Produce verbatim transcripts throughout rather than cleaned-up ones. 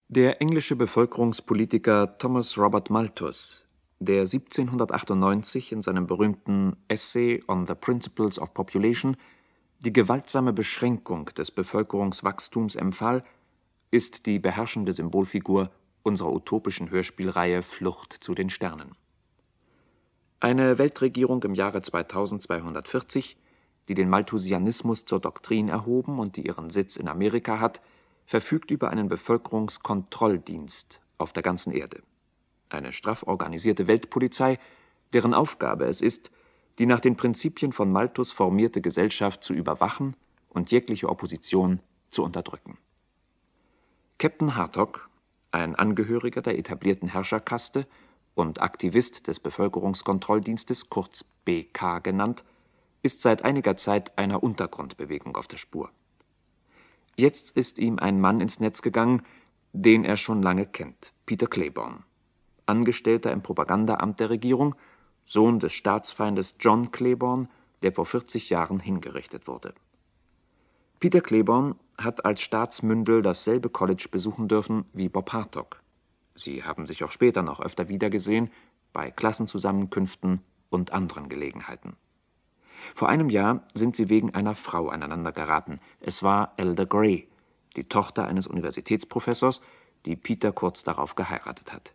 Der englische Bevölkerungspolitiker Thomas Robert Malthus, der siebzehnhundertachtundneunzig in seinem berühmten Essay on the Principles of Population die gewaltsame Beschränkung des Bevölkerungswachstums empfahl, ist die beherrschende Symbolfigur unserer utopischen Hörspielreihe Flucht zu den Sternen. Eine Weltregierung im Jahre zweitausendzweihundertvierzig, die den Malthusianismus zur Doktrin erhoben und die ihren Sitz in Amerika hat, verfügt über einen Bevölkerungskontrolldienst auf der ganzen Erde. Eine straff organisierte Weltpolizei, deren Aufgabe es ist, die nach den Prinzipien von Malthus formierte Gesellschaft zu überwachen und jegliche Opposition zu unterdrücken. Captain Hartog, ein Angehöriger der etablierten Herrscherkaste und Aktivist des Bevölkerungskontrolldienstes, kurz B K genannt, ist seit einiger Zeit einer Untergrundbewegung auf der Spur. Jetzt ist ihm ein Mann ins Netz gegangen, den er schon lange kennt: Peter Claiborne, Angestellter im Propagandaamt der Regierung, Sohn des Staatsfeindes John Claiborne, der vor vierzig Jahren hingerichtet wurde. Peter Claiborne hat als Staatsmündel dasselbe College besuchen dürfen wie Bob Hartog. Sie haben sich auch später noch öfter wiedergesehen, bei Klassenzusammenkünften und anderen Gelegenheiten. Vor einem Jahr sind sie wegen einer Frau aneinander geraten. Es war Elder Gray, die Tochter eines Universitätsprofessors, die Peter kurz darauf geheiratet hat.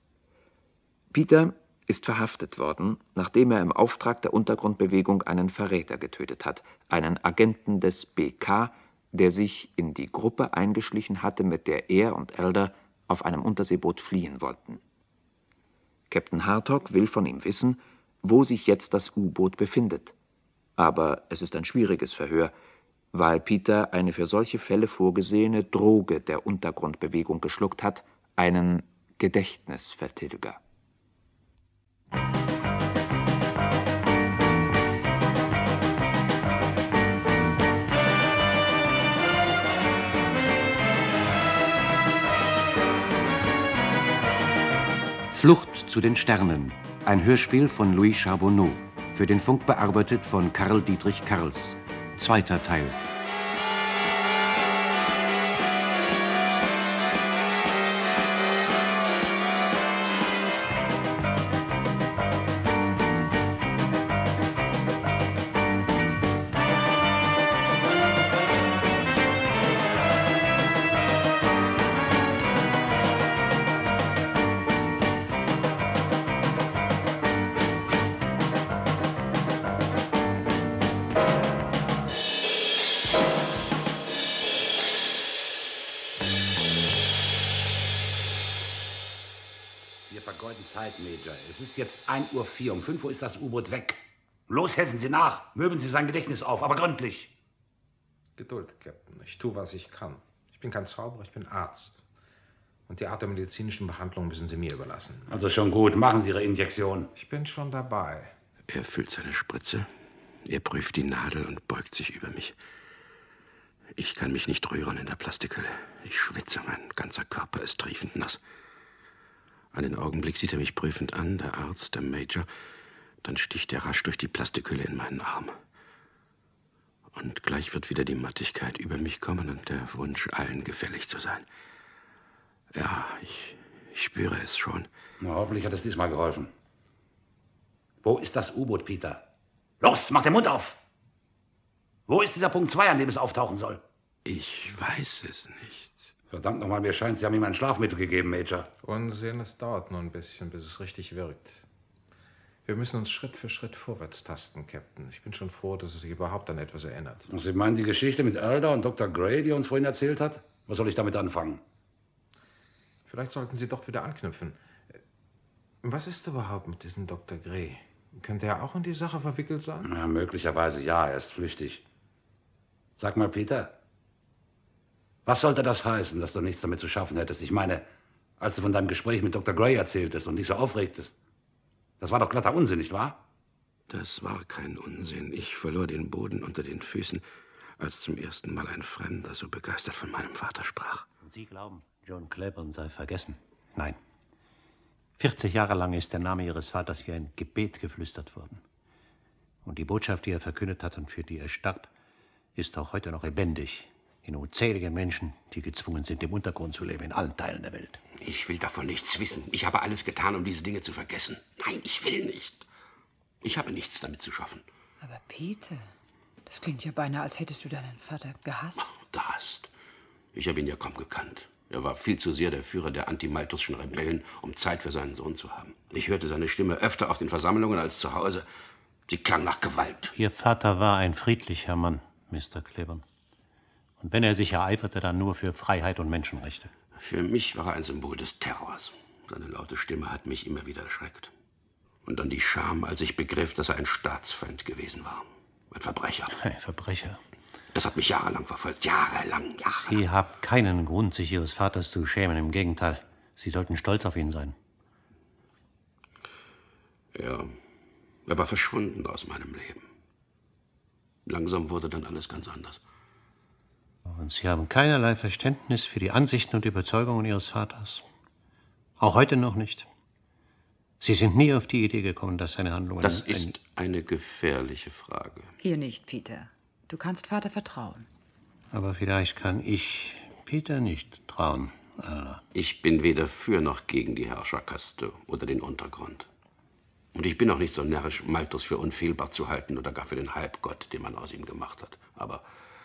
Peter ist verhaftet worden, nachdem er im Auftrag der Untergrundbewegung einen Verräter getötet hat, einen Agenten des B K, der sich in die Gruppe eingeschlichen hatte, mit der er und Elder auf einem Unterseeboot fliehen wollten. Captain Hartog will von ihm wissen, wo sich jetzt das U-Boot befindet. Aber es ist ein schwieriges Verhör, weil Peter eine für solche Fälle vorgesehene Droge der Untergrundbewegung geschluckt hat, einen Gedächtnisvertilger. Flucht zu den Sternen, ein Hörspiel von Louis Charbonneau, für den Funk bearbeitet von Karl Dietrich Karls. Zweiter Teil. Es ist jetzt ein Uhr vier, um fünf Uhr ist das U-Boot weg. Los, helfen Sie nach, möbeln Sie sein Gedächtnis auf, aber gründlich. Geduld, Captain. Ich tue, was ich kann. Ich bin kein Zauberer, ich bin Arzt. Und die Art der medizinischen Behandlung müssen Sie mir überlassen. Also schon gut, machen Sie Ihre Injektion. Ich bin schon dabei. Er füllt seine Spritze, er prüft die Nadel und beugt sich über mich. Ich kann mich nicht rühren in der Plastikhülle. Ich schwitze, mein ganzer Körper ist triefend nass. Einen Augenblick sieht er mich prüfend an, der Arzt, der Major. Dann sticht er rasch durch die Plastikhülle in meinen Arm. Und gleich wird wieder die Mattigkeit über mich kommen und der Wunsch, allen gefällig zu sein. Ja, ich, ich spüre es schon. Na, hoffentlich hat es diesmal geholfen. Wo ist das U-Boot, Peter? Los, mach den Mund auf! Wo ist dieser Punkt zwei, an dem es auftauchen soll? Ich weiß es nicht. Verdammt nochmal, mir scheint, Sie haben ihm ein Schlafmittel gegeben, Major. Unsinn, es dauert nur ein bisschen, bis es richtig wirkt. Wir müssen uns Schritt für Schritt vorwärts tasten, Captain. Ich bin schon froh, dass es sich überhaupt an etwas erinnert. Und Sie meinen die Geschichte mit Elder und Doktor Gray, die er uns vorhin erzählt hat? Was soll ich damit anfangen? Vielleicht sollten Sie dort wieder anknüpfen. Was ist überhaupt mit diesem Doktor Gray? Könnte er auch in die Sache verwickelt sein? Ja, möglicherweise ja, er ist flüchtig. Sag mal, Peter, was sollte das heißen, dass du nichts damit zu schaffen hättest? Ich meine, als du von deinem Gespräch mit Doktor Gray erzähltest und dich so aufregtest. Das war doch glatter Unsinn, nicht wahr? Das war kein Unsinn. Ich verlor den Boden unter den Füßen, als zum ersten Mal ein Fremder so begeistert von meinem Vater sprach. Und Sie glauben, John Claiborne sei vergessen? Nein. vierzig Jahre lang ist der Name Ihres Vaters wie ein Gebet geflüstert worden. Und die Botschaft, die er verkündet hat und für die er starb, ist auch heute noch lebendig In unzählige Menschen, die gezwungen sind, im Untergrund zu leben, in allen Teilen der Welt. Ich will davon nichts wissen. Ich habe alles getan, um diese Dinge zu vergessen. Nein, ich will nicht. Ich habe nichts damit zu schaffen. Aber Peter, das klingt ja beinahe, als hättest du deinen Vater gehasst. Oh, gehasst? Ich habe ihn ja kaum gekannt. Er war viel zu sehr der Führer der antimalthusschen Rebellen, um Zeit für seinen Sohn zu haben. Ich hörte seine Stimme öfter auf den Versammlungen als zu Hause. Sie klang nach Gewalt. Ihr Vater war ein friedlicher Mann, Mister Claiborne. Und wenn er sich ereiferte, dann nur für Freiheit und Menschenrechte. Für mich war er ein Symbol des Terrors. Seine laute Stimme hat mich immer wieder erschreckt. Und dann die Scham, als ich begriff, dass er ein Staatsfeind gewesen war. Ein Verbrecher. Ein Verbrecher? Das hat mich jahrelang verfolgt. Jahrelang, jahrelang. Sie haben keinen Grund, sich Ihres Vaters zu schämen. Im Gegenteil. Sie sollten stolz auf ihn sein. Ja, er war verschwunden aus meinem Leben. Langsam wurde dann alles ganz anders. Und Sie haben keinerlei Verständnis für die Ansichten und Überzeugungen Ihres Vaters. Auch heute noch nicht. Sie sind nie auf die Idee gekommen, dass seine Handlungen... Das ist eine gefährliche Frage. Hier nicht, Peter. Du kannst Vater vertrauen. Aber vielleicht kann ich Peter nicht trauen, Alda. Ich bin weder für noch gegen die Herrscherkaste oder den Untergrund. Und ich bin auch nicht so närrisch, Malthus für unfehlbar zu halten oder gar für den Halbgott, den man aus ihm gemacht hat. Aber...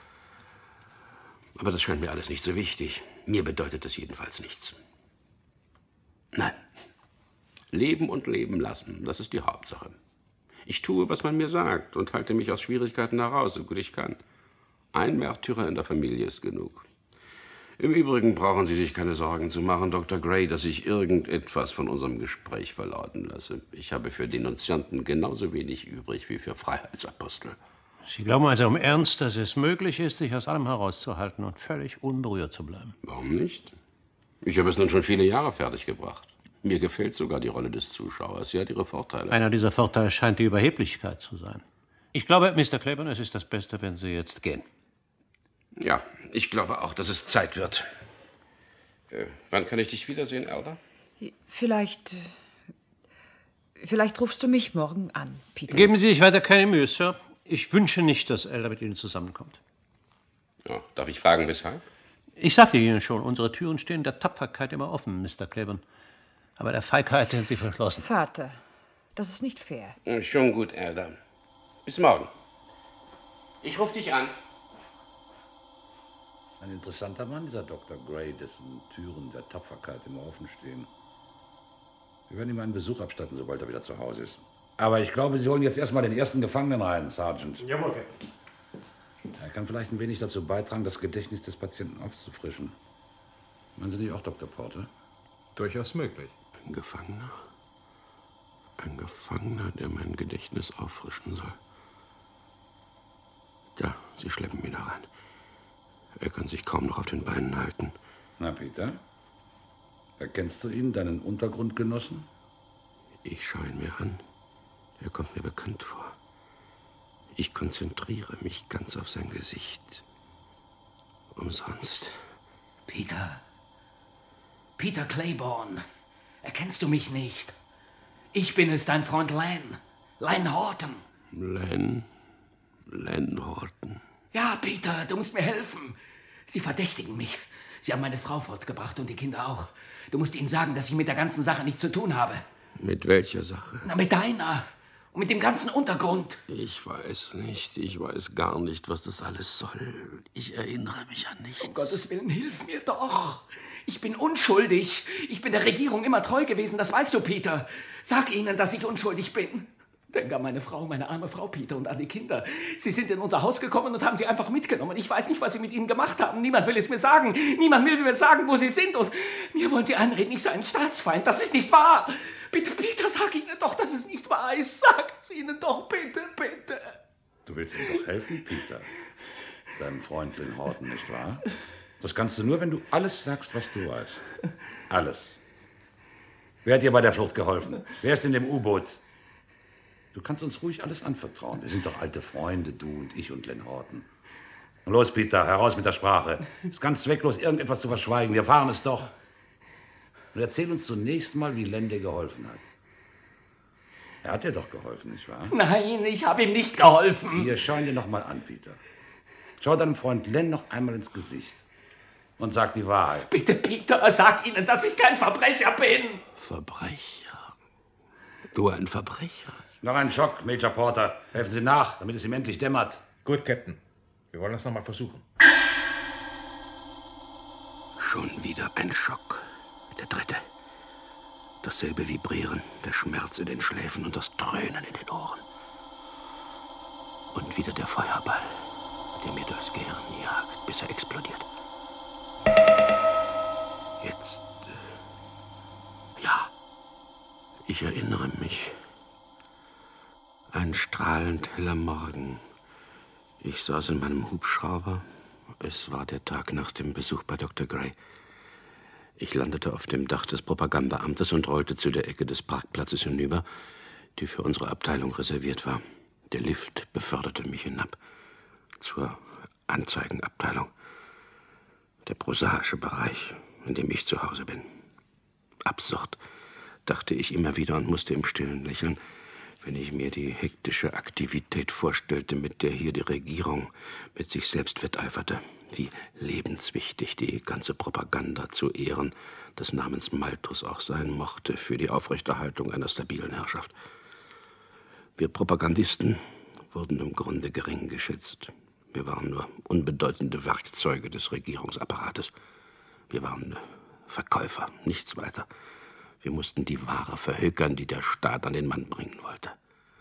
Aber das scheint mir alles nicht so wichtig. Mir bedeutet es jedenfalls nichts. Nein. Leben und leben lassen, das ist die Hauptsache. Ich tue, was man mir sagt und halte mich aus Schwierigkeiten heraus, so gut ich kann. Ein Märtyrer in der Familie ist genug. Im Übrigen brauchen Sie sich keine Sorgen zu machen, Doktor Gray, dass ich irgendetwas von unserem Gespräch verlauten lasse. Ich habe für Denunzianten genauso wenig übrig wie für Freiheitsapostel. Sie glauben also im Ernst, dass es möglich ist, sich aus allem herauszuhalten und völlig unberührt zu bleiben? Warum nicht? Ich habe es nun schon viele Jahre fertiggebracht. Mir gefällt sogar die Rolle des Zuschauers. Sie hat ihre Vorteile. Einer dieser Vorteile scheint die Überheblichkeit zu sein. Ich glaube, Mister Claiborne, es ist das Beste, wenn Sie jetzt gehen. Ja, ich glaube auch, dass es Zeit wird. Äh, wann kann ich dich wiedersehen, Alda? Vielleicht... Vielleicht rufst du mich morgen an, Peter. Geben Sie sich weiter keine Mühe, Sir. Ich wünsche nicht, dass Alda mit Ihnen zusammenkommt. Oh, darf ich fragen, weshalb? Ich sagte Ihnen schon, unsere Türen stehen der Tapferkeit immer offen, Mister Claiborne. Aber der Feigheit sind sie verschlossen. Vater, das ist nicht fair. Schon gut, Alda. Bis morgen. Ich rufe dich an. Ein interessanter Mann, dieser Doktor Gray, dessen Türen der Tapferkeit immer offen stehen. Wir werden ihm einen Besuch abstatten, sobald er wieder zu Hause ist. Aber ich glaube, Sie holen jetzt erstmal den ersten Gefangenen rein, Sergeant. Jawohl, Captain. Er kann vielleicht ein wenig dazu beitragen, das Gedächtnis des Patienten aufzufrischen. Meinen Sie nicht auch, Doktor Porter? Durchaus möglich. Ein Gefangener? Ein Gefangener, der mein Gedächtnis auffrischen soll. Ja, Sie schleppen ihn da rein. Er kann sich kaum noch auf den Beinen halten. Na, Peter? Erkennst du ihn, deinen Untergrundgenossen? Ich schaue ihn mir an. Er kommt mir bekannt vor. Ich konzentriere mich ganz auf sein Gesicht. Umsonst. Peter. Peter Claiborne. Erkennst du mich nicht? Ich bin es, dein Freund Len. Len Horton. Len? Len Horton. Ja, Peter, du musst mir helfen. Sie verdächtigen mich. Sie haben meine Frau fortgebracht und die Kinder auch. Du musst ihnen sagen, dass ich mit der ganzen Sache nichts zu tun habe. Mit welcher Sache? Na, mit deiner. Und mit dem ganzen Untergrund. Ich weiß nicht. Ich weiß gar nicht, was das alles soll. Ich erinnere mich an nichts. Um Gottes Willen, hilf mir doch. Ich bin unschuldig. Ich bin der Regierung immer treu gewesen, das weißt du, Peter. Sag ihnen, dass ich unschuldig bin. Denk an meine Frau, meine arme Frau, Peter, und an die Kinder. Sie sind in unser Haus gekommen und haben sie einfach mitgenommen. Ich weiß nicht, was sie mit ihnen gemacht haben. Niemand will es mir sagen. Niemand will mir sagen, wo sie sind. Und mir wollen sie einreden, ich sei ein Staatsfeind. Das ist nicht wahr. Bitte, Peter, sag ihnen doch, dass es nicht wahr ist. Sag es ihnen doch, bitte, bitte. Du willst ihm doch helfen, Peter. Deinem Freund Len Horton, nicht wahr? Das kannst du nur, wenn du alles sagst, was du weißt. Alles. Wer hat dir bei der Flucht geholfen? Wer ist in dem U-Boot? Du kannst uns ruhig alles anvertrauen. Wir sind doch alte Freunde, du und ich und Len Horton. Los, Peter, heraus mit der Sprache. Es ist ganz zwecklos, irgendetwas zu verschweigen. Wir fahren es doch. Und erzähl uns zunächst mal, wie Len dir geholfen hat. Er hat dir doch geholfen, nicht wahr? Nein, ich habe ihm nicht geholfen. Hier, schau ihn dir noch mal an, Peter. Schau deinem Freund Len noch einmal ins Gesicht und sag die Wahrheit. Bitte, Peter, sag ihnen, dass ich kein Verbrecher bin. Verbrecher? Du ein Verbrecher? Noch ein Schock, Major Porter. Helfen Sie nach, damit es ihm endlich dämmert. Gut, Captain. Wir wollen es noch mal versuchen. Schon wieder ein Schock. Der dritte. Dasselbe Vibrieren, der Schmerz in den Schläfen und das Dröhnen in den Ohren. Und wieder der Feuerball, der mir durchs Gehirn jagt, bis er explodiert. Jetzt... Äh, ja, ich erinnere mich. Ein strahlend heller Morgen. Ich saß in meinem Hubschrauber. Es war der Tag nach dem Besuch bei Doktor Gray. Ich landete auf dem Dach des Propagandaamtes und rollte zu der Ecke des Parkplatzes hinüber, die für unsere Abteilung reserviert war. Der Lift beförderte mich hinab zur Anzeigenabteilung. Der prosaische Bereich, in dem ich zu Hause bin. Absurd, dachte ich immer wieder und musste im Stillen lächeln, wenn ich mir die hektische Aktivität vorstellte, mit der hier die Regierung mit sich selbst wetteiferte. Wie lebenswichtig die ganze Propaganda zu Ehren des Namens Malthus auch sein mochte für die Aufrechterhaltung einer stabilen Herrschaft. Wir Propagandisten wurden im Grunde gering geschätzt. Wir waren nur unbedeutende Werkzeuge des Regierungsapparates. Wir waren Verkäufer, nichts weiter. Wir mussten die Ware verhökern, die der Staat an den Mann bringen wollte.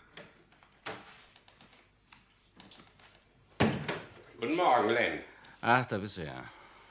Guten Morgen, Len. Ach, da bist du ja.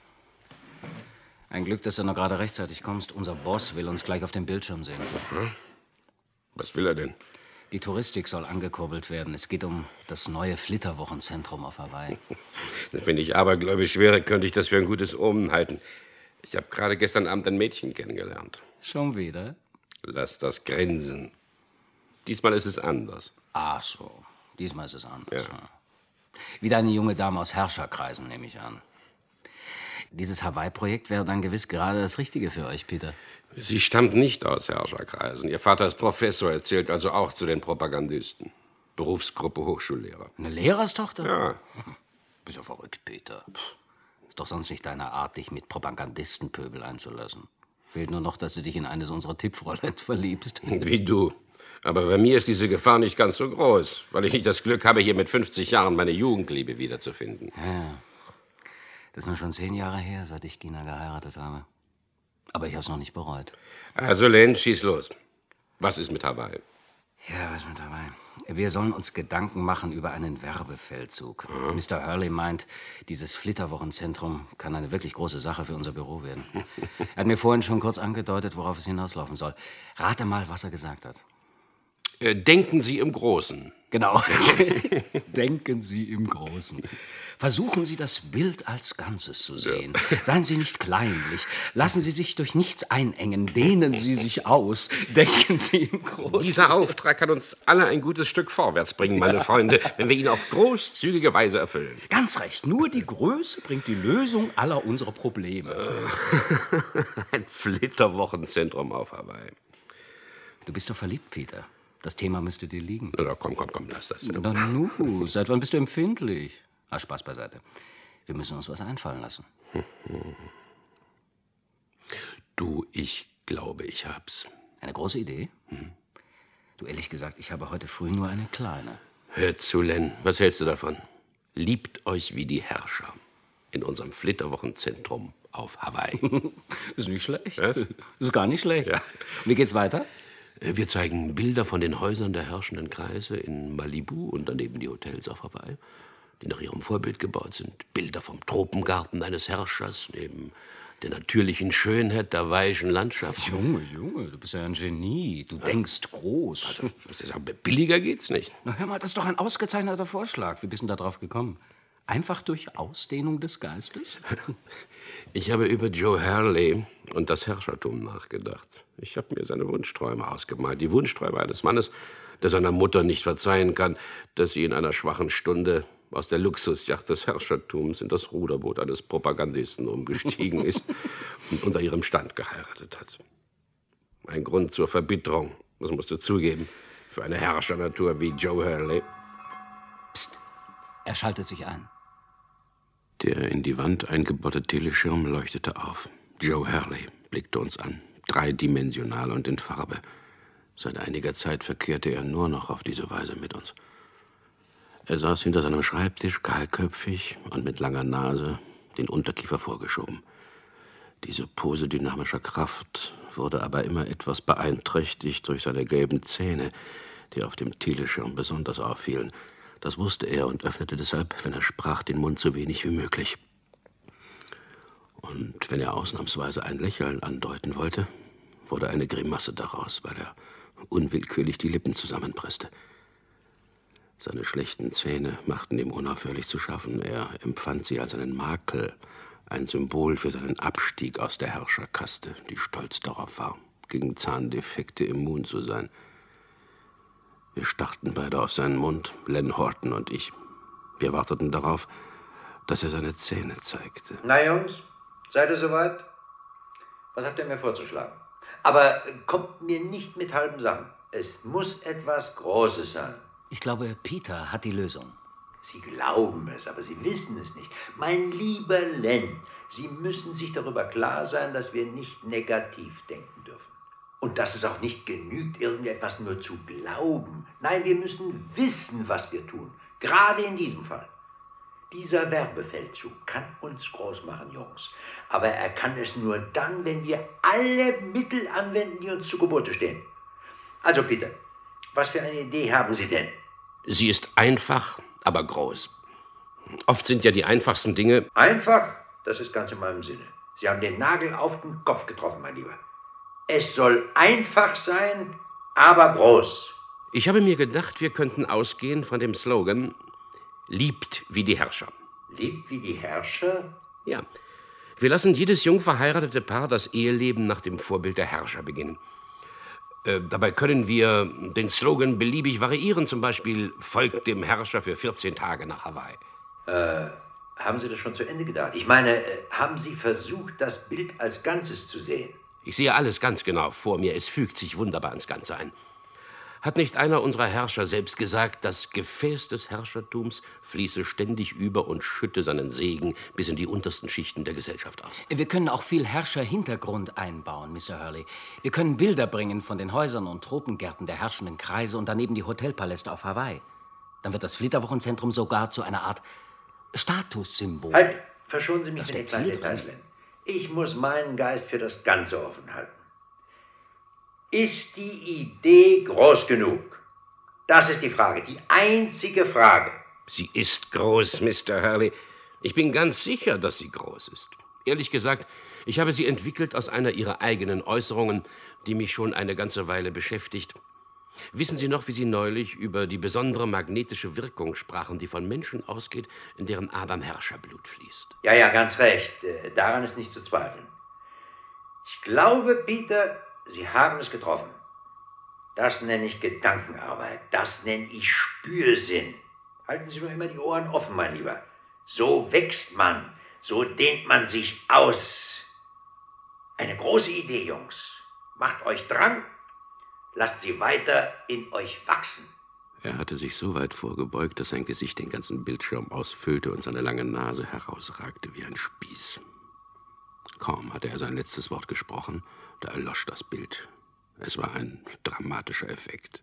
Ein Glück, dass du noch gerade rechtzeitig kommst. Unser Boss will uns gleich auf dem Bildschirm sehen. Hm? Was will er denn? Die Touristik soll angekurbelt werden. Es geht um das neue Flitterwochenzentrum auf Hawaii. Wenn ich abergläubisch wäre, könnte ich das für ein gutes Omen halten. Ich habe gerade gestern Abend ein Mädchen kennengelernt. Schon wieder? Lass das grinsen. Diesmal ist es anders. Ach so, diesmal ist es anders. Ja. Ja. Wieder eine junge Dame aus Herrscherkreisen, nehme ich an. Dieses Hawaii-Projekt wäre dann gewiss gerade das Richtige für euch, Peter. Sie stammt nicht aus Herrscherkreisen. Ihr Vater ist Professor, er zählt also auch zu den Propagandisten. Berufsgruppe Hochschullehrer. Eine Lehrerstochter? Ja. Bist ja verrückt, Peter. Ist doch sonst nicht deine Art, dich mit Propagandistenpöbel einzulassen. Fehlt nur noch, dass du dich in eines unserer Tippfräuleins verliebst. Wie du. Aber bei mir ist diese Gefahr nicht ganz so groß, weil ich nicht das Glück habe, hier mit fünfzig Jahren meine Jugendliebe wiederzufinden. Ja. Das ist nun schon zehn Jahre her, seit ich Gina geheiratet habe. Aber ich habe es noch nicht bereut. Also, Len, schieß los. Was ist mit Hawaii? Ja, was mit Hawaii? Wir sollen uns Gedanken machen über einen Werbefeldzug. Mhm. Mister Hurley meint, dieses Flitterwochenzentrum kann eine wirklich große Sache für unser Büro werden. Er hat mir vorhin schon kurz angedeutet, worauf es hinauslaufen soll. Rate mal, was er gesagt hat. Äh, denken Sie im Großen. Genau. Denken Sie im Großen. Versuchen Sie, das Bild als Ganzes zu sehen. Ja. Seien Sie nicht kleinlich. Lassen Sie sich durch nichts einengen. Dehnen Sie sich aus. Denken Sie im Großen. Dieser Auftrag kann uns alle ein gutes Stück vorwärts bringen, meine ja. Freunde, wenn wir ihn auf großzügige Weise erfüllen. Ganz recht. Nur die Größe bringt die Lösung aller unserer Probleme. Ein Flitterwochenzentrum auf Hawaii. Du bist doch verliebt, Peter. Das Thema müsste dir liegen. Na, komm, komm, komm, lass das. Na nu, seit wann bist du empfindlich? Ah, Spaß beiseite. Wir müssen uns was einfallen lassen. Du, ich glaube, ich hab's. Eine große Idee? Hm. Du, ehrlich gesagt, ich habe heute früh nur eine kleine. Hör zu, Len. Was hältst du davon? Liebt euch wie die Herrscher in unserem Flitterwochenzentrum auf Hawaii. Ist nicht schlecht. Was? Ist gar nicht schlecht. Ja. Wie geht's weiter? Wir zeigen Bilder von den Häusern der herrschenden Kreise in Malibu und daneben die Hotels auf Hawaii, die nach ihrem Vorbild gebaut sind. Bilder vom Tropengarten eines Herrschers neben der natürlichen Schönheit der hawaiischen Landschaft. Junge, Junge, du bist ja ein Genie. Du ja. denkst groß. Also, ich muss sagen, billiger geht's nicht. Na hör mal, das ist doch ein ausgezeichneter Vorschlag. Wie bist du denn da drauf gekommen? Einfach durch Ausdehnung des Geistes? Ich habe über Joe Hurley und das Herrschertum nachgedacht. Ich habe mir seine Wunschträume ausgemalt. Die Wunschträume eines Mannes, der seiner Mutter nicht verzeihen kann, dass sie in einer schwachen Stunde aus der Luxusjacht des Herrschertums in das Ruderboot eines Propagandisten umgestiegen ist und unter ihrem Stand geheiratet hat. Ein Grund zur Verbitterung, das musst du zugeben, für eine Herrschernatur wie Joe Hurley. Psst, er schaltet sich ein. Der in die Wand eingebaute Teleschirm leuchtete auf. Joe Hurley blickte uns an, dreidimensional und in Farbe. Seit einiger Zeit verkehrte er nur noch auf diese Weise mit uns. Er saß hinter seinem Schreibtisch, kahlköpfig und mit langer Nase, den Unterkiefer vorgeschoben. Diese Pose dynamischer Kraft wurde aber immer etwas beeinträchtigt durch seine gelben Zähne, die auf dem Teleschirm besonders auffielen. Das wusste er und öffnete deshalb, wenn er sprach, den Mund so wenig wie möglich. Und wenn er ausnahmsweise ein Lächeln andeuten wollte, wurde eine Grimasse daraus, weil er unwillkürlich die Lippen zusammenpresste. Seine schlechten Zähne machten ihm unaufhörlich zu schaffen. Er empfand sie als einen Makel, ein Symbol für seinen Abstieg aus der Herrscherkaste, die stolz darauf war, gegen Zahndefekte immun zu sein. Wir starrten beide auf seinen Mund, Len Horton und ich. Wir warteten darauf, dass er seine Zähne zeigte. Na, Jungs, seid ihr soweit? Was habt ihr mir vorzuschlagen? Aber kommt mir nicht mit halben Sachen. Es muss etwas Großes sein. Ich glaube, Peter hat die Lösung. Sie glauben es, aber Sie wissen es nicht. Mein lieber Len, Sie müssen sich darüber klar sein, dass wir nicht negativ denken dürfen. Und dass es auch nicht genügt, irgendetwas nur zu glauben. Nein, wir müssen wissen, was wir tun. Gerade in diesem Fall. Dieser Werbefeldzug kann uns groß machen, Jungs. Aber er kann es nur dann, wenn wir alle Mittel anwenden, die uns zu Gebote stehen. Also, Peter, was für eine Idee haben Sie denn? Sie ist einfach, aber groß. Oft sind ja die einfachsten Dinge... Einfach? Das ist ganz in meinem Sinne. Sie haben den Nagel auf den Kopf getroffen, mein Lieber. Es soll einfach sein, aber groß. Ich habe mir gedacht, wir könnten ausgehen von dem Slogan »Liebt wie die Herrscher«. Liebt wie die Herrscher? Ja. Wir lassen jedes jung verheiratete Paar das Eheleben nach dem Vorbild der Herrscher beginnen. Äh, dabei können wir den Slogan beliebig variieren, zum Beispiel »Folgt dem Herrscher für vierzehn Tage nach Hawaii«. Äh, haben Sie das schon zu Ende gedacht? Ich meine, äh, haben Sie versucht, das Bild als Ganzes zu sehen? Ich sehe alles ganz genau vor mir. Es fügt sich wunderbar ins Ganze ein. Hat nicht einer unserer Herrscher selbst gesagt, das Gefäß des Herrschertums fließe ständig über und schütte seinen Segen bis in die untersten Schichten der Gesellschaft aus? Wir können auch viel Herrscherhintergrund einbauen, Mister Hurley. Wir können Bilder bringen von den Häusern und Tropengärten der herrschenden Kreise und daneben die Hotelpaläste auf Hawaii. Dann wird das Flitterwochenzentrum sogar zu einer Art Statussymbol. Halt, verschonen Sie mich mit den kleinen Details, Len. Ich muss meinen Geist für das Ganze offen halten. Ist die Idee groß genug? Das ist die Frage, die einzige Frage. Sie ist groß, Mister Hurley. Ich bin ganz sicher, dass sie groß ist. Ehrlich gesagt, ich habe sie entwickelt aus einer Ihrer eigenen Äußerungen, die mich schon eine ganze Weile beschäftigt. Wissen Sie noch, wie Sie neulich über die besondere magnetische Wirkung sprachen, die von Menschen ausgeht, in deren Adern Herrscherblut fließt? Ja, ja, ganz recht. Daran ist nicht zu zweifeln. Ich glaube, Peter, Sie haben es getroffen. Das nenne ich Gedankenarbeit. Das nenne ich Spürsinn. Halten Sie nur immer die Ohren offen, mein Lieber. So wächst man, so dehnt man sich aus. Eine große Idee, Jungs. Macht euch dran. Lasst sie weiter in euch wachsen. Er hatte sich so weit vorgebeugt, dass sein Gesicht den ganzen Bildschirm ausfüllte und seine lange Nase herausragte wie ein Spieß. Kaum hatte er sein letztes Wort gesprochen, da erlosch das Bild. Es war ein dramatischer Effekt.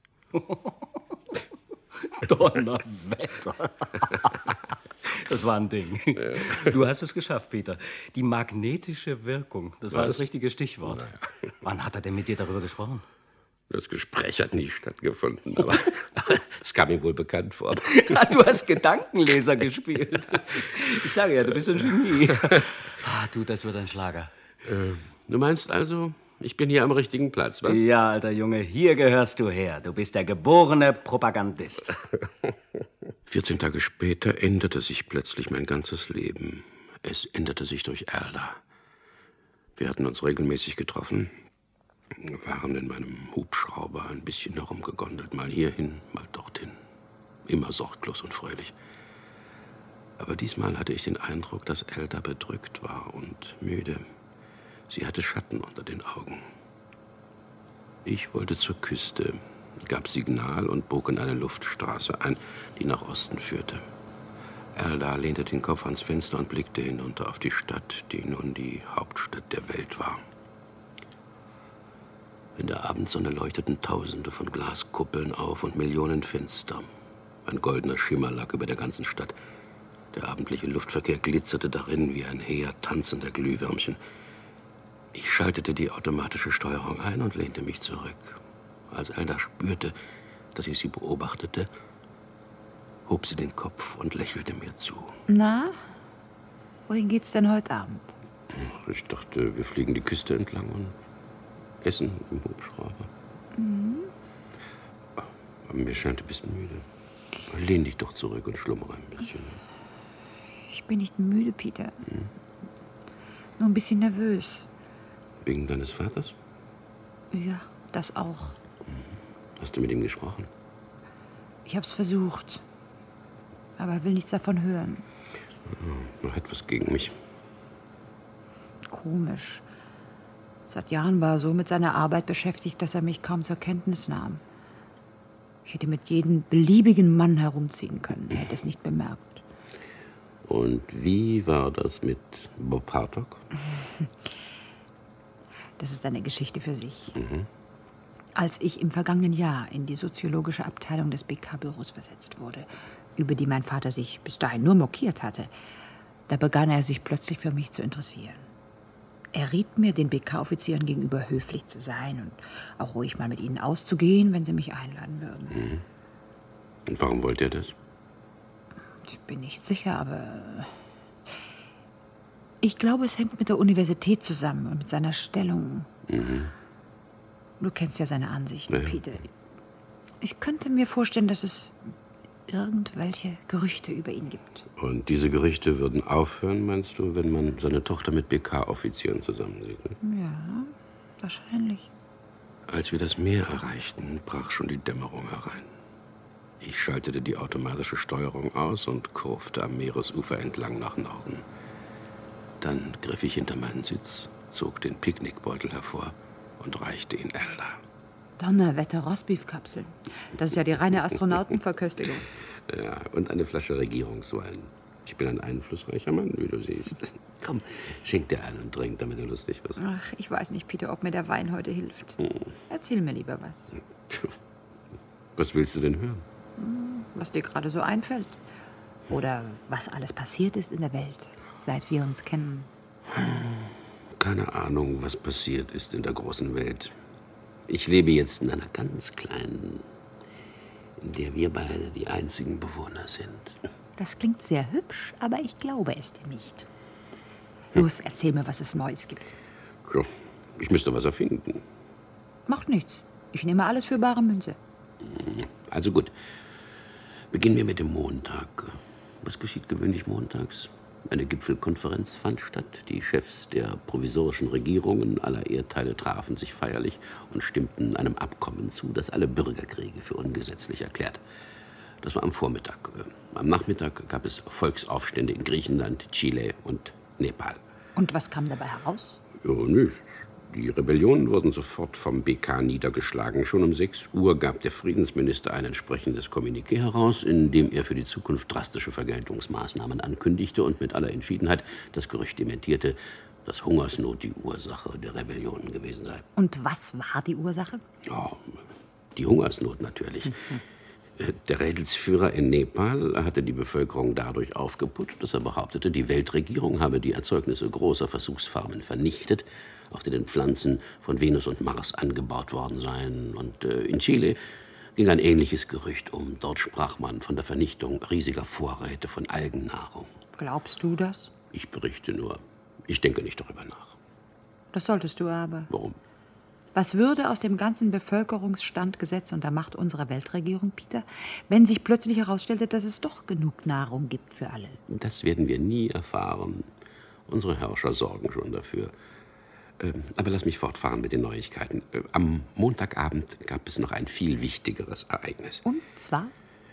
Donnerwetter. Das war ein Ding. Du hast es geschafft, Peter. Die magnetische Wirkung, das war Was? das richtige Stichwort. Naja. Wann hat er denn mit dir darüber gesprochen? Das Gespräch hat nie stattgefunden, aber es kam ihm wohl bekannt vor. Du hast Gedankenleser gespielt. Ich sage ja, du bist ein Genie. Ah, du, das wird ein Schlager. Äh, du meinst also, ich bin hier am richtigen Platz, was? Ja, alter Junge, hier gehörst du her. Du bist der geborene Propagandist. vierzehn Tage später änderte sich plötzlich mein ganzes Leben. Es änderte sich durch Alda. Wir hatten uns regelmäßig getroffen, waren in meinem Hubschrauber ein bisschen herumgegondelt, mal hierhin, mal dorthin. Immer sorglos und fröhlich. Aber diesmal hatte ich den Eindruck, dass Alda bedrückt war und müde. Sie hatte Schatten unter den Augen. Ich wollte zur Küste, gab Signal und bog in eine Luftstraße ein, die nach Osten führte. Elda lehnte den Kopf ans Fenster und blickte hinunter auf die Stadt, die nun die Hauptstadt der Welt war. In der Abendsonne leuchteten Tausende von Glaskuppeln auf und Millionen Fenster. Ein goldener Schimmer lag über der ganzen Stadt. Der abendliche Luftverkehr glitzerte darin wie ein Heer tanzender Glühwürmchen. Ich schaltete die automatische Steuerung ein und lehnte mich zurück. Als Elda spürte, dass ich sie beobachtete, hob sie den Kopf und lächelte mir zu. Na, wohin geht's denn heute Abend? Ich dachte, wir fliegen die Küste entlang und essen im Hubschrauber. Mhm. Aber mir scheint, du bist müde. Lehn dich doch zurück und schlummere ein bisschen. Ich bin nicht müde, Peter. Hm. Nur ein bisschen nervös. Wegen deines Vaters? Ja, das auch. Hast du mit ihm gesprochen? Ich hab's versucht. Aber er will nichts davon hören. Er hat was gegen mich. Komisch. Seit Jahren war er so mit seiner Arbeit beschäftigt, dass er mich kaum zur Kenntnis nahm. Ich hätte mit jedem beliebigen Mann herumziehen können. Er hätte es nicht bemerkt. Und wie war das mit Bob Hartog? Das ist eine Geschichte für sich. Mhm. Als ich im vergangenen Jahr in die soziologische Abteilung des B K-Büros versetzt wurde, über die mein Vater sich bis dahin nur mokiert hatte, da begann er sich plötzlich für mich zu interessieren. Er riet mir, den B K-Offizieren gegenüber höflich zu sein und auch ruhig mal mit ihnen auszugehen, wenn sie mich einladen würden. Mhm. Und warum wollte er das? Ich bin nicht sicher, aber ich glaube, es hängt mit der Universität zusammen und mit seiner Stellung. Mhm. Du kennst ja seine Ansichten, ja. Peter. Ich könnte mir vorstellen, dass es irgendwelche Gerüchte über ihn gibt. Und diese Gerüchte würden aufhören, meinst du, wenn man seine Tochter mit B K-Offizieren zusammen sieht? Ne? Ja, wahrscheinlich. Als wir das Meer erreichten, brach schon die Dämmerung herein. Ich schaltete die automatische Steuerung aus und kurfte am Meeresufer entlang nach Norden. Dann griff ich hinter meinen Sitz, zog den Picknickbeutel hervor und reichte ihn Elda. Donnerwetter, Rostbeefkapseln. Das ist ja die reine Astronautenverköstigung. Ja, und eine Flasche Regierungswein. Ich bin ein einflussreicher Mann, wie du siehst. Komm, schenk dir ein und trink, damit du lustig wirst. Ach, ich weiß nicht, Peter, ob mir der Wein heute hilft. Hm. Erzähl mir lieber was. Was willst du denn hören? Was dir gerade so einfällt. Oder was alles passiert ist in der Welt, seit wir uns kennen. Keine Ahnung, was passiert ist in der großen Welt. Ich lebe jetzt in einer ganz kleinen, in der wir beide die einzigen Bewohner sind. Das klingt sehr hübsch, aber ich glaube es dir nicht. Los, erzähl mir, was es Neues gibt. Ja, ich müsste was erfinden. Macht nichts. Ich nehme alles für bare Münze. Also gut. Beginnen wir mit dem Montag. Was geschieht gewöhnlich montags? Eine Gipfelkonferenz fand statt. Die Chefs der provisorischen Regierungen aller Erdteile trafen sich feierlich und stimmten einem Abkommen zu, das alle Bürgerkriege für ungesetzlich erklärt. Das war am Vormittag. Am Nachmittag gab es Volksaufstände in Griechenland, Chile und Nepal. Und was kam dabei heraus? Ja, nichts. Die Rebellionen wurden sofort vom B K niedergeschlagen. Schon um sechs Uhr gab der Friedensminister ein entsprechendes Kommuniqué heraus, in dem er für die Zukunft drastische Vergeltungsmaßnahmen ankündigte und mit aller Entschiedenheit das Gerücht dementierte, dass Hungersnot die Ursache der Rebellionen gewesen sei. Und was war die Ursache? Oh, die Hungersnot natürlich. Mhm. Der Rädelsführer in Nepal hatte die Bevölkerung dadurch aufgeputscht, dass er behauptete, die Weltregierung habe die Erzeugnisse großer Versuchsfarmen vernichtet, auf denen Pflanzen von Venus und Mars angebaut worden seien. Und äh, in Chile ging ein ähnliches Gerücht um. Dort sprach man von der Vernichtung riesiger Vorräte von Algennahrung. Glaubst du das? Ich berichte nur. Ich denke nicht darüber nach. Das solltest du aber. Warum? Was würde aus dem ganzen Bevölkerungsstand, Gesetz und der Macht unserer Weltregierung, Peter, wenn sich plötzlich herausstellte, dass es doch genug Nahrung gibt für alle? Das werden wir nie erfahren. Unsere Herrscher sorgen schon dafür. Aber lass mich fortfahren mit den Neuigkeiten. Am Montagabend gab es noch ein viel wichtigeres Ereignis. Und zwar?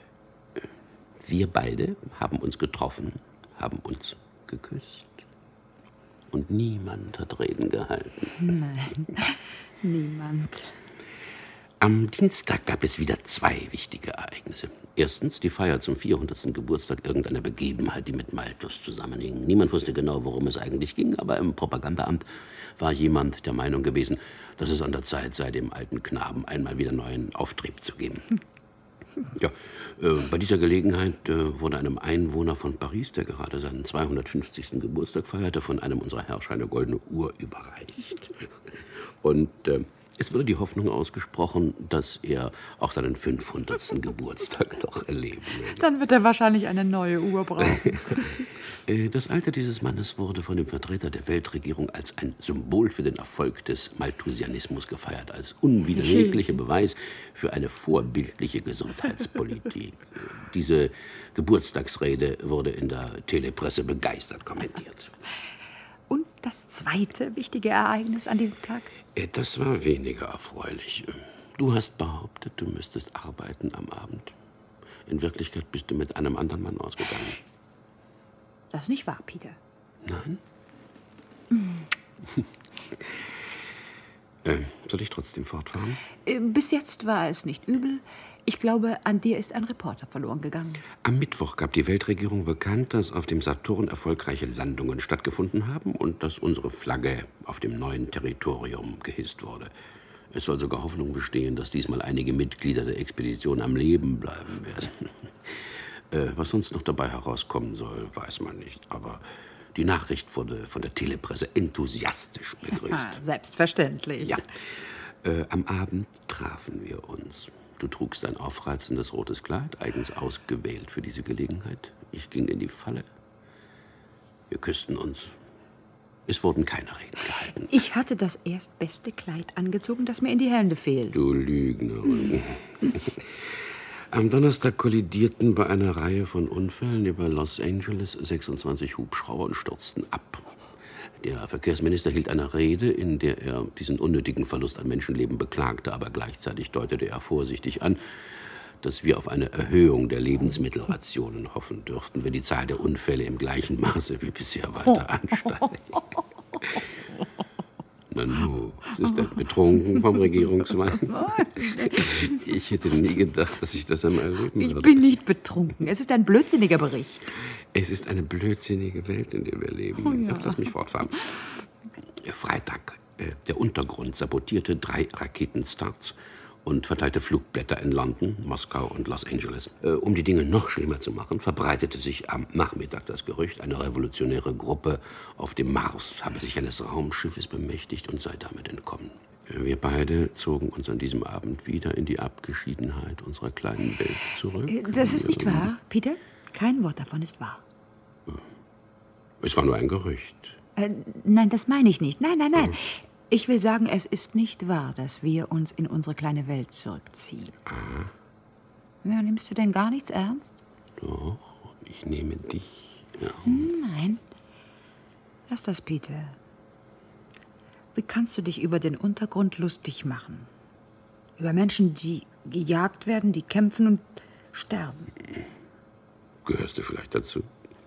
Wir beide haben uns getroffen, haben uns geküsst. Und niemand hat Reden gehalten. Nein, niemand. Am Dienstag gab es wieder zwei wichtige Ereignisse. Erstens die Feier zum vierhundertsten Geburtstag irgendeiner Begebenheit, die mit Malthus zusammenhing. Niemand wusste genau, worum es eigentlich ging, aber im Propagandaamt war jemand der Meinung gewesen, dass es an der Zeit sei, dem alten Knaben einmal wieder neuen Auftrieb zu geben. Ja, äh, bei dieser Gelegenheit äh, wurde einem Einwohner von Paris, der gerade seinen zweihundertfünfzigsten Geburtstag feierte, von einem unserer Herrscher eine goldene Uhr überreicht. Und äh, es wurde die Hoffnung ausgesprochen, dass er auch seinen fünfhundertsten Geburtstag noch erleben würde. Dann wird er wahrscheinlich eine neue Uhr brauchen. Das Alter dieses Mannes wurde von dem Vertreter der Weltregierung als ein Symbol für den Erfolg des Malthusianismus gefeiert, als unwiderleglicher Beweis für eine vorbildliche Gesundheitspolitik. Diese Geburtstagsrede wurde in der Telepresse begeistert kommentiert. Und das zweite wichtige Ereignis an diesem Tag? Das war weniger erfreulich. Du hast behauptet, du müsstest arbeiten am Abend. In Wirklichkeit bist du mit einem anderen Mann ausgegangen. Das ist nicht wahr, Peter. Nein? äh, soll ich trotzdem fortfahren? Bis jetzt war es nicht übel. Ich glaube, an dir ist ein Reporter verloren gegangen. Am Mittwoch gab die Weltregierung bekannt, dass auf dem Saturn erfolgreiche Landungen stattgefunden haben und dass unsere Flagge auf dem neuen Territorium gehisst wurde. Es soll sogar Hoffnung bestehen, dass diesmal einige Mitglieder der Expedition am Leben bleiben werden. äh, was sonst noch dabei herauskommen soll, weiß man nicht. Aber die Nachricht wurde von der Telepresse enthusiastisch begrüßt. Selbstverständlich. Ja. Äh, am Abend trafen wir uns. Du trugst ein aufreizendes rotes Kleid, eigens ausgewählt für diese Gelegenheit. Ich ging in die Falle. Wir küssten uns. Es wurden keine Reden gehalten. Ich hatte das erstbeste Kleid angezogen, das mir in die Hände fiel. Du Lügnerin. Am Donnerstag kollidierten bei einer Reihe von Unfällen über Los Angeles sechsundzwanzig Hubschrauber und stürzten ab. Der Verkehrsminister hielt eine Rede, in der er diesen unnötigen Verlust an Menschenleben beklagte, aber gleichzeitig deutete er vorsichtig an, dass wir auf eine Erhöhung der Lebensmittelrationen hoffen dürften, wenn die Zahl der Unfälle im gleichen Maße wie bisher weiter ansteigt. Nanu, es ist ein betrunken vom Regierungsmann. Ich hätte nie gedacht, dass ich das einmal erleben würde. Ich bin nicht betrunken. Es ist ein blödsinniger Bericht. Es ist eine blödsinnige Welt, in der wir leben. Oh ja. Doch lass mich fortfahren. Freitag. Äh, der Untergrund sabotierte drei Raketenstarts und verteilte Flugblätter in London, Moskau und Los Angeles. Äh, um die Dinge noch schlimmer zu machen, verbreitete sich am Nachmittag das Gerücht, eine revolutionäre Gruppe auf dem Mars habe sich eines Raumschiffes bemächtigt und sei damit entkommen. Wir beide zogen uns an diesem Abend wieder in die Abgeschiedenheit unserer kleinen Welt zurück. Das ist nicht wahr, Peter? Kein Wort davon ist wahr. Es war nur ein Gerücht. Äh, nein, das meine ich nicht. Nein, nein, nein. Ich will sagen, es ist nicht wahr, dass wir uns in unsere kleine Welt zurückziehen. Aha. Ja, nimmst du denn gar nichts ernst? Doch, ich nehme dich ernst. Nein. Lass das, Peter. Wie kannst du dich über den Untergrund lustig machen? Über Menschen, die gejagt werden, die kämpfen und sterben. Gehörst du vielleicht dazu?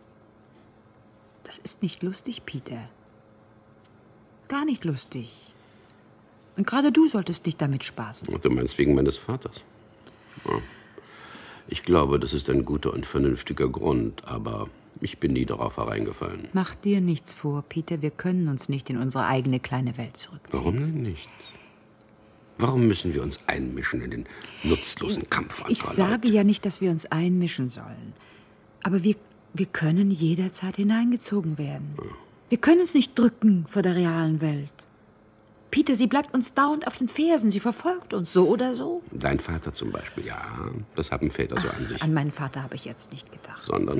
Das ist nicht lustig, Peter. Gar nicht lustig. Und gerade du solltest dich damit spaßen. Du meinst wegen meines Vaters? Ja. Ich glaube, das ist ein guter und vernünftiger Grund, aber ich bin nie darauf hereingefallen. Mach dir nichts vor, Peter. Wir können uns nicht in unsere eigene kleine Welt zurückziehen. Warum denn nicht? Warum müssen wir uns einmischen in den nutzlosen Kampf anderer Ich sage Leute? ja nicht, dass wir uns einmischen sollen. Aber wir, wir können jederzeit hineingezogen werden. Ja. Wir können uns nicht drücken vor der realen Welt. Peter, sie bleibt uns dauernd auf den Fersen. Sie verfolgt uns so oder so. Dein Vater zum Beispiel, ja. Das haben Väter so Ach, an sich. An meinen Vater habe ich jetzt nicht gedacht. Sondern?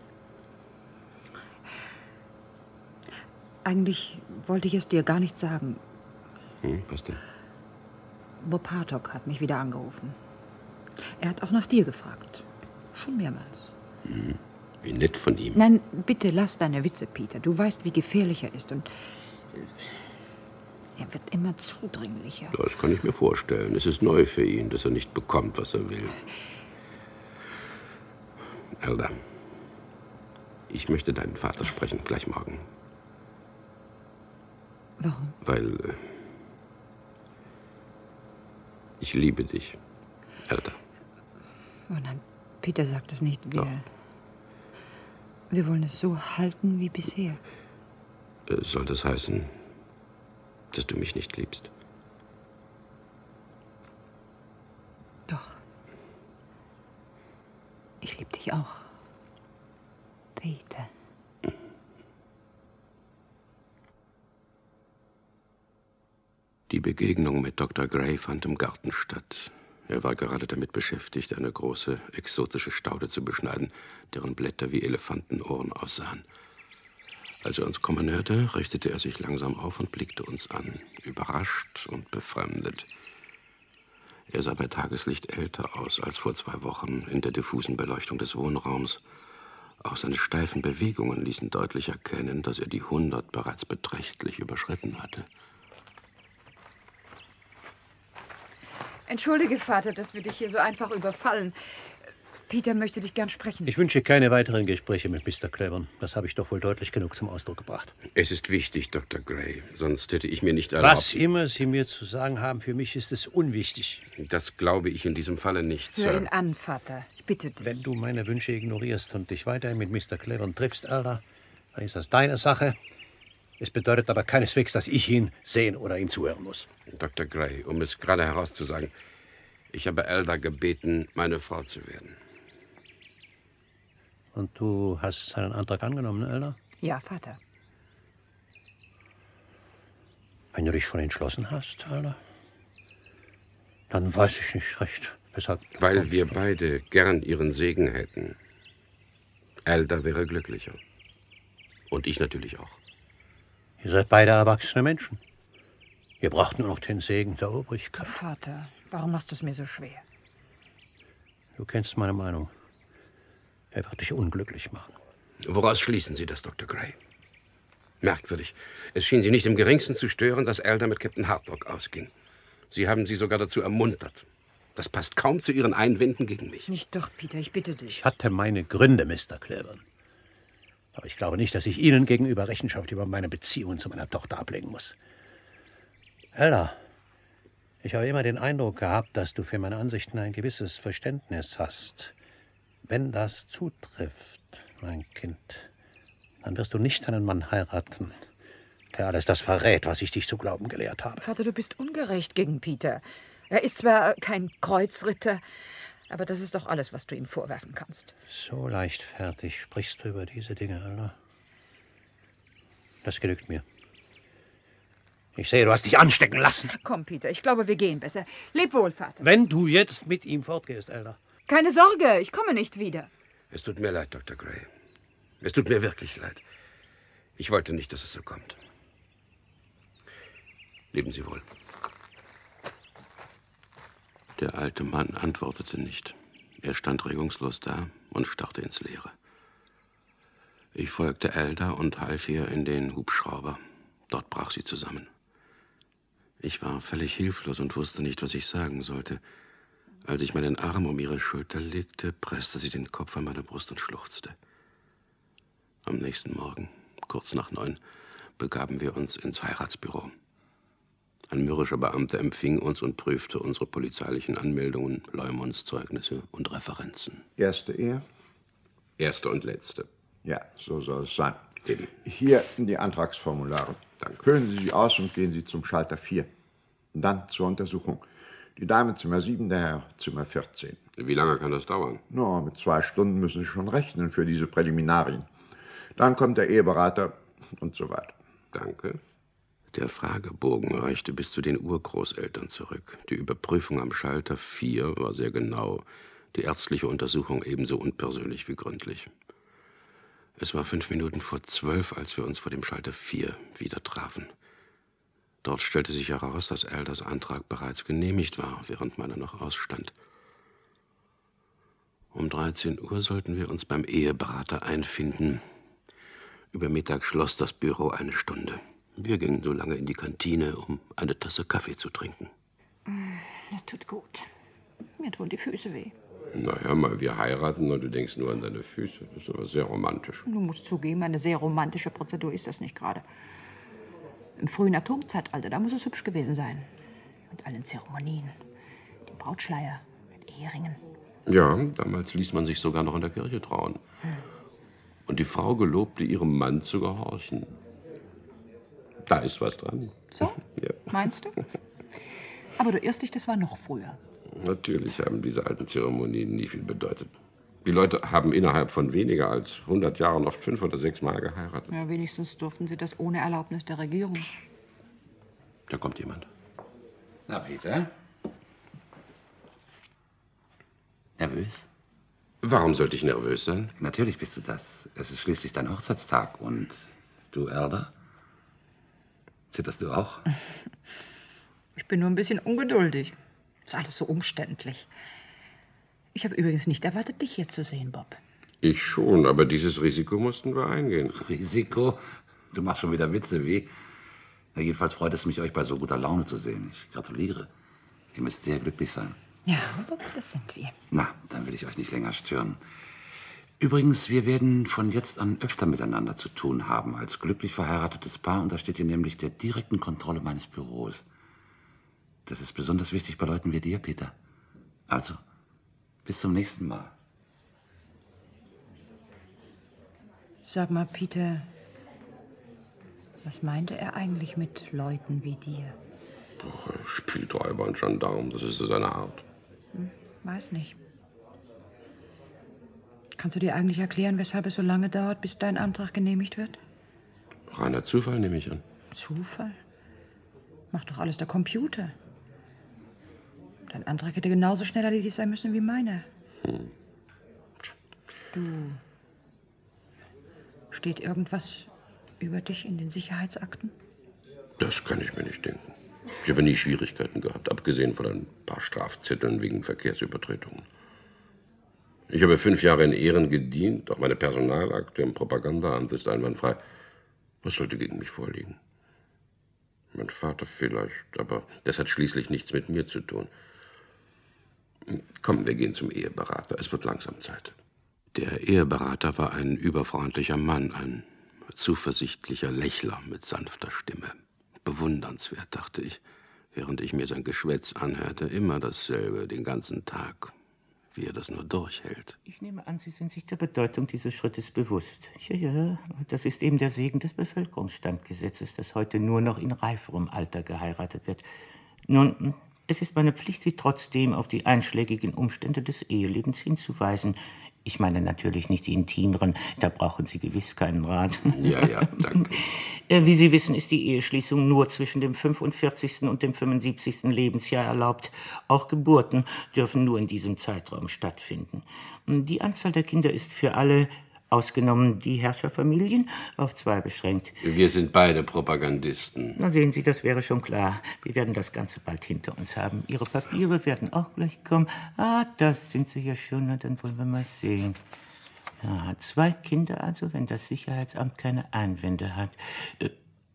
Eigentlich wollte ich es dir gar nicht sagen. Hm, was denn? Bob Hartog hat mich wieder angerufen. Er hat auch nach dir gefragt. Schon mehrmals. Hm, wie nett von ihm. Nein, bitte lass deine Witze, Peter. Du weißt, wie gefährlich er ist und er wird immer zudringlicher. Das kann ich mir vorstellen. Es ist neu für ihn, dass er nicht bekommt, was er will. Elda, ich möchte deinen Vater sprechen, gleich morgen. Warum? Weil... Äh, Ich liebe dich, Elder. Oh nein, Peter sagt es nicht. Wir, Doch. wir wollen es so halten wie bisher. Äh, soll das heißen, dass du mich nicht liebst? Doch. Ich liebe dich auch, Peter. Die Begegnung mit Doktor Gray fand im Garten statt. Er war gerade damit beschäftigt, eine große, exotische Staude zu beschneiden, deren Blätter wie Elefantenohren aussahen. Als er uns kommen hörte, richtete er sich langsam auf und blickte uns an, überrascht und befremdet. Er sah bei Tageslicht älter aus als vor zwei Wochen in der diffusen Beleuchtung des Wohnraums. Auch seine steifen Bewegungen ließen deutlich erkennen, dass er die hundert bereits beträchtlich überschritten hatte. Entschuldige, Vater, dass wir dich hier so einfach überfallen. Peter möchte dich gern sprechen. Ich wünsche keine weiteren Gespräche mit Mister Claiborne. Das habe ich doch wohl deutlich genug zum Ausdruck gebracht. Es ist wichtig, Doktor Gray. Sonst hätte ich mir nicht erlaubt... Was immer Sie mir zu sagen haben, für mich ist es unwichtig. Das glaube ich in diesem Falle nicht, Hör ihn Sir. an, Vater. Ich bitte dich. Wenn du meine Wünsche ignorierst und dich weiterhin mit Mister Claiborne triffst, Elder, dann ist das deine Sache. Es bedeutet aber keineswegs, dass ich ihn sehen oder ihm zuhören muss. Doktor Gray, um es gerade herauszusagen, ich habe Elder gebeten, meine Frau zu werden. Und du hast seinen Antrag angenommen, Elder? Ja, Vater. Wenn du dich schon entschlossen hast, Elder, dann weiß ich nicht recht, weshalb... Weil wir beide gern ihren Segen hätten. Elder wäre glücklicher. Und ich natürlich auch. Ihr seid beide erwachsene Menschen. Ihr braucht nur noch den Segen der Obrigkeit. Vater, warum machst du es mir so schwer? Du kennst meine Meinung. Er wird dich unglücklich machen. Woraus schließen Sie das, Doktor Gray? Merkwürdig. Es schien Sie nicht im Geringsten zu stören, dass Elder mit Captain Hartdock ausging. Sie haben sie sogar dazu ermuntert. Das passt kaum zu Ihren Einwänden gegen mich. Nicht doch, Peter, ich bitte dich. Ich hatte meine Gründe, Mister Claiborne. Aber ich glaube nicht, dass ich Ihnen gegenüber Rechenschaft über meine Beziehungen zu meiner Tochter ablegen muss. Elder, ich habe immer den Eindruck gehabt, dass du für meine Ansichten ein gewisses Verständnis hast. Wenn das zutrifft, mein Kind, dann wirst du nicht einen Mann heiraten, der alles das verrät, was ich dich zu glauben gelehrt habe. Vater, du bist ungerecht gegen Peter. Er ist zwar kein Kreuzritter, aber das ist doch alles, was du ihm vorwerfen kannst. So leichtfertig sprichst du über diese Dinge, Elder. Das genügt mir. Ich sehe, du hast dich anstecken lassen. Komm, Peter, ich glaube, wir gehen besser. Leb wohl, Vater. Wenn du jetzt mit ihm fortgehst, Elder. Keine Sorge, ich komme nicht wieder. Es tut mir leid, Doktor Gray. Es tut mir wirklich leid. Ich wollte nicht, dass es so kommt. Leben Sie wohl. Der alte Mann antwortete nicht. Er stand regungslos da und starrte ins Leere. Ich folgte Elder und half ihr in den Hubschrauber. Dort brach sie zusammen. Ich war völlig hilflos und wusste nicht, was ich sagen sollte. Als ich meinen Arm um ihre Schulter legte, presste sie den Kopf an meine Brust und schluchzte. Am nächsten Morgen, kurz nach neun, begaben wir uns ins Heiratsbüro. Ein mürrischer Beamter empfing uns und prüfte unsere polizeilichen Anmeldungen, Leumundszeugnisse und Referenzen. Erste Ehe? Erste und letzte. Ja, so soll es sein. Eben. Hier die Antragsformulare. Danke. Füllen Sie sie aus und gehen Sie zum Schalter vier. Dann zur Untersuchung. Die Dame Zimmer sieben, der Herr Zimmer vierzehn. Wie lange kann das dauern? No, mit zwei Stunden müssen Sie schon rechnen für diese Präliminarien. Dann kommt der Eheberater und so weiter. Danke. Der Fragebogen reichte bis zu den Urgroßeltern zurück. Die Überprüfung am Schalter vier war sehr genau, die ärztliche Untersuchung ebenso unpersönlich wie gründlich. Es war fünf Minuten vor zwölf, als wir uns vor dem Schalter vier wieder trafen. Dort stellte sich heraus, dass Elders Antrag bereits genehmigt war, während meiner noch ausstand. Um dreizehn Uhr sollten wir uns beim Eheberater einfinden. Über Mittag schloss das Büro eine Stunde. Wir gingen so lange in die Kantine, um eine Tasse Kaffee zu trinken. Das tut gut. Mir tun die Füße weh. Naja, mal wir heiraten und du denkst nur an deine Füße. Das ist aber sehr romantisch. Du musst zugeben, eine sehr romantische Prozedur ist das nicht gerade. Im frühen Atomzeitalter, da muss es hübsch gewesen sein. Mit allen Zeremonien. Brautschleier mit Eheringen. Ja, damals ließ man sich sogar noch in der Kirche trauen. Hm. Und die Frau gelobte, ihrem Mann zu gehorchen. Da ist was dran. So? Ja. Meinst du? Aber du irrst dich, das war noch früher. Natürlich haben diese alten Zeremonien nie viel bedeutet. Die Leute haben innerhalb von weniger als hundert Jahren oft fünf oder sechs Mal geheiratet. Ja, wenigstens durften sie das ohne Erlaubnis der Regierung. Da kommt jemand. Na, Peter? Nervös? Warum sollte ich nervös sein? Natürlich bist du das. Es ist schließlich dein Hochzeitstag. Und du, Erda? Zitterst du auch? Ich bin nur ein bisschen ungeduldig. Ist alles so umständlich. Ich habe übrigens nicht erwartet, dich hier zu sehen, Bob. Ich schon, aber dieses Risiko mussten wir eingehen. Risiko? Du machst schon wieder Witze, wie? Na, jedenfalls freut es mich, euch bei so guter Laune zu sehen. Ich gratuliere. Ihr müsst sehr glücklich sein. Ja, Bob, das sind wir. Na, dann will ich euch nicht länger stören. Übrigens, wir werden von jetzt an öfter miteinander zu tun haben, als glücklich verheiratetes Paar, untersteht ihr nämlich der direkten Kontrolle meines Büros. Das ist besonders wichtig bei Leuten wie dir, Peter. Also, bis zum nächsten Mal. Sag mal, Peter, was meinte er eigentlich mit Leuten wie dir? Boah, Spieltreiber und Gendarm, das ist so seine Art. Hm, weiß nicht. Kannst du dir eigentlich erklären, weshalb es so lange dauert, bis dein Antrag genehmigt wird? Reiner Zufall, nehme ich an. Zufall? Macht doch alles der Computer. Dein Antrag hätte genauso schnell erledigt sein müssen wie meiner. Hm. Du. Steht irgendwas über dich in den Sicherheitsakten? Das kann ich mir nicht denken. Ich habe nie Schwierigkeiten gehabt, abgesehen von ein paar Strafzetteln wegen Verkehrsübertretungen. Ich habe fünf Jahre in Ehren gedient, auch meine Personalakte im Propagandaamt ist einwandfrei. Was sollte gegen mich vorliegen? Mein Vater vielleicht, aber das hat schließlich nichts mit mir zu tun. Komm, wir gehen zum Eheberater. Es wird langsam Zeit. Der Eheberater war ein überfreundlicher Mann, ein zuversichtlicher Lächler mit sanfter Stimme. Bewundernswert, dachte ich, während ich mir sein Geschwätz anhörte. Immer dasselbe, den ganzen Tag. Wie er das nur durchhält. Ich nehme an, Sie sind sich der Bedeutung dieses Schrittes bewusst. Ja, ja, das ist eben der Segen des Bevölkerungsstandgesetzes, das heute nur noch in reiferem Alter geheiratet wird. Nun, es ist meine Pflicht, Sie trotzdem auf die einschlägigen Umstände des Ehelebens hinzuweisen. Ich meine natürlich nicht die intimeren, da brauchen Sie gewiss keinen Rat. Ja, ja, danke. Wie Sie wissen, ist die Eheschließung nur zwischen dem fünfundvierzigsten und dem fünfundsiebzigsten Lebensjahr erlaubt. Auch Geburten dürfen nur in diesem Zeitraum stattfinden. Die Anzahl der Kinder ist für alle, ausgenommen die Herrscherfamilien, auf zwei beschränkt. Wir sind beide Propagandisten. Na sehen Sie, das wäre schon klar. Wir werden das Ganze bald hinter uns haben. Ihre Papiere werden auch gleich kommen. Ah, das sind Sie ja schon. Na, dann wollen wir mal sehen. Ja, zwei Kinder also, wenn das Sicherheitsamt keine Einwände hat. Äh,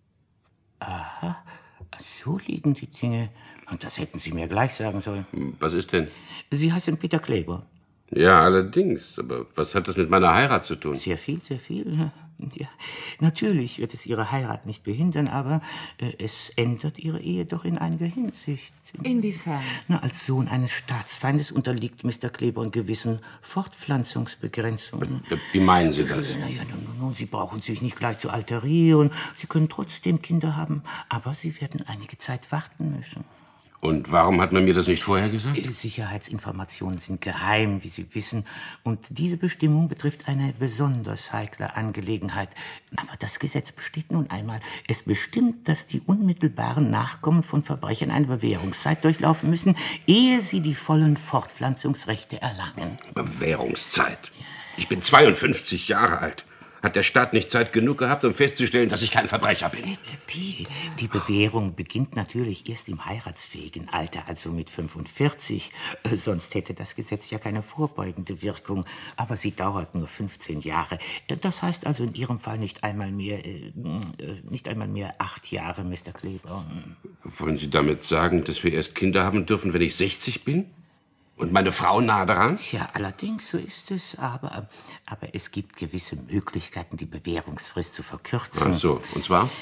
aha, so liegen die Dinge. Und das hätten Sie mir gleich sagen sollen. Was ist denn? Sie heißen Peter Kleber. Ja, allerdings. Aber was hat das mit meiner Heirat zu tun? Sehr viel, sehr viel. Ja, natürlich wird es Ihre Heirat nicht behindern, aber äh, es ändert Ihre Ehe doch in einiger Hinsicht. Inwiefern? Na, als Sohn eines Staatsfeindes unterliegt Mister Kleber gewissen Fortpflanzungsbegrenzungen. Wie meinen Sie das? Na ja, nun, nun, Sie brauchen sich nicht gleich zu alterieren. Sie können trotzdem Kinder haben, aber Sie werden einige Zeit warten müssen. Und warum hat man mir das nicht vorher gesagt? Sicherheitsinformationen sind geheim, wie Sie wissen. Und diese Bestimmung betrifft eine besonders heikle Angelegenheit. Aber das Gesetz besteht nun einmal. Es bestimmt, dass die unmittelbaren Nachkommen von Verbrechern eine Bewährungszeit durchlaufen müssen, ehe sie die vollen Fortpflanzungsrechte erlangen. Bewährungszeit? Ich bin zweiundfünfzig Jahre alt. Hat der Staat nicht Zeit genug gehabt, um festzustellen, dass ich kein Verbrecher bin? Bitte, Piet. Die Bewährung beginnt natürlich erst im heiratsfähigen Alter, also mit fünfundvierzig. Äh, sonst hätte das Gesetz ja keine vorbeugende Wirkung. Aber sie dauert nur fünfzehn Jahre. Äh, das heißt also in Ihrem Fall nicht einmal mehr, äh, äh, nicht einmal mehr acht Jahre, Mister Kleber. Wollen Sie damit sagen, dass wir erst Kinder haben dürfen, wenn ich sechzig bin? Und meine Frau nah daran? Ja, allerdings, so ist es. Aber, aber es gibt gewisse Möglichkeiten, die Bewährungsfrist zu verkürzen. Ach so, und zwar?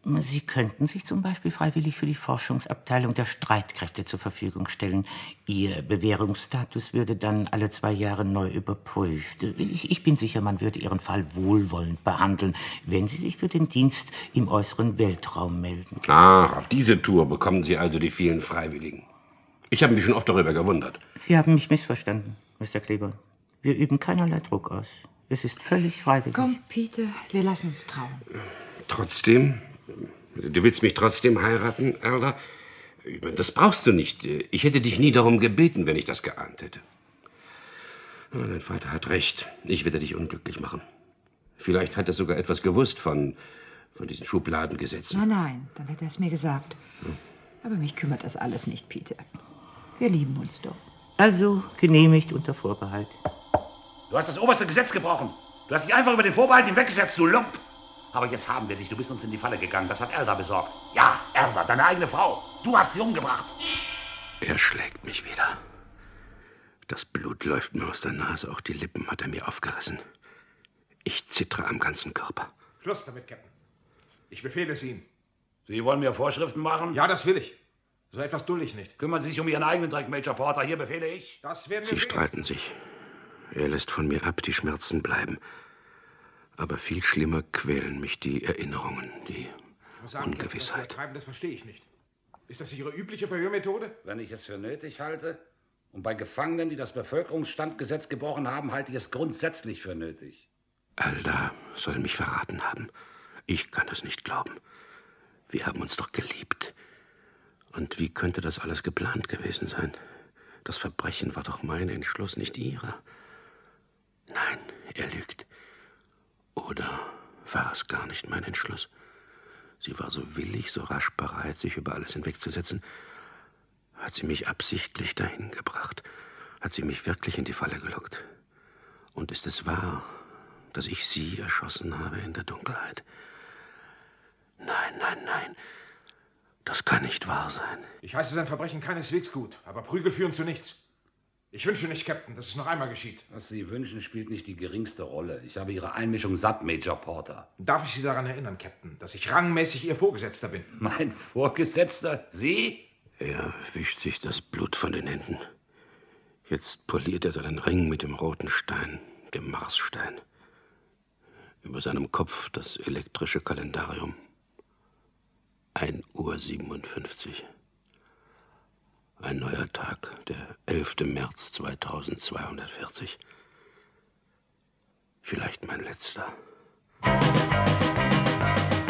Sie könnten sich zum Beispiel freiwillig für die Forschungsabteilung der Streitkräfte zur Verfügung stellen. Ihr Bewährungsstatus würde dann alle zwei Jahre neu überprüft. Ich, ich bin sicher, man würde Ihren Fall wohlwollend behandeln, wenn Sie sich für den Dienst im äußeren Weltraum melden. Ah, auf diese Tour bekommen Sie also die vielen Freiwilligen. Ich habe mich schon oft darüber gewundert. Sie haben mich missverstanden, Mister Kleber. Wir üben keinerlei Druck aus. Es ist völlig freiwillig. Komm, Peter, wir lassen uns trauen. Trotzdem? Du willst mich trotzdem heiraten, Elder? Das brauchst du nicht. Ich hätte dich nie darum gebeten, wenn ich das geahnt hätte. Dein Vater hat recht. Ich werde dich unglücklich machen. Vielleicht hat er sogar etwas gewusst von, von diesen Schubladengesetzen. Nein, nein, dann hätte er es mir gesagt. Hm. Aber mich kümmert das alles nicht, Peter. Wir lieben uns doch. Also genehmigt unter Vorbehalt. Du hast das oberste Gesetz gebrochen. Du hast dich einfach über den Vorbehalt hinweggesetzt, du Lump. Aber jetzt haben wir dich. Du bist uns in die Falle gegangen. Das hat Elda besorgt. Ja, Elda, deine eigene Frau. Du hast sie umgebracht. Er schlägt mich wieder. Das Blut läuft mir aus der Nase. Auch die Lippen hat er mir aufgerissen. Ich zittere am ganzen Körper. Schluss damit, Captain. Ich befehle es Ihnen. Sie wollen mir Vorschriften machen? Ja, das will ich. So etwas dulde ich nicht. Kümmern Sie sich um Ihren eigenen Dreck, Major Porter. Hier befehle ich. Das werden wir Sie sehen. streiten sich. Er lässt von mir ab, die Schmerzen bleiben. Aber viel schlimmer quälen mich die Erinnerungen, die sagen, Ungewissheit. Das, treiben, das verstehe ich nicht. Ist das Ihre übliche Verhörmethode? Wenn ich es für nötig halte. Und bei Gefangenen, die das Bevölkerungsstandgesetz gebrochen haben, halte ich es grundsätzlich für nötig. Elda soll mich verraten haben. Ich kann es nicht glauben. Wir haben uns doch geliebt. Und wie könnte das alles geplant gewesen sein? Das Verbrechen war doch mein Entschluss, nicht ihrer. Nein, er lügt. Oder war es gar nicht mein Entschluss? Sie war so willig, so rasch bereit, sich über alles hinwegzusetzen. Hat sie mich absichtlich dahin gebracht? Hat sie mich wirklich in die Falle gelockt? Und ist es wahr, dass ich sie erschossen habe in der Dunkelheit? Nein, nein, nein. Das kann nicht wahr sein. Ich heiße sein Verbrechen keineswegs gut, aber Prügel führen zu nichts. Ich wünsche nicht, Captain, dass es noch einmal geschieht. Was Sie wünschen, spielt nicht die geringste Rolle. Ich habe Ihre Einmischung satt, Major Porter. Darf ich Sie daran erinnern, Captain, dass ich rangmäßig Ihr Vorgesetzter bin? Mein Vorgesetzter? Sie? Er wischt sich das Blut von den Händen. Jetzt poliert er seinen Ring mit dem roten Stein, dem Marsstein. Über seinem Kopf das elektrische Kalendarium. ein Uhr siebenundfünfzig. Ein neuer Tag, der elfte März zweitausendzweihundertvierzig. Vielleicht mein letzter.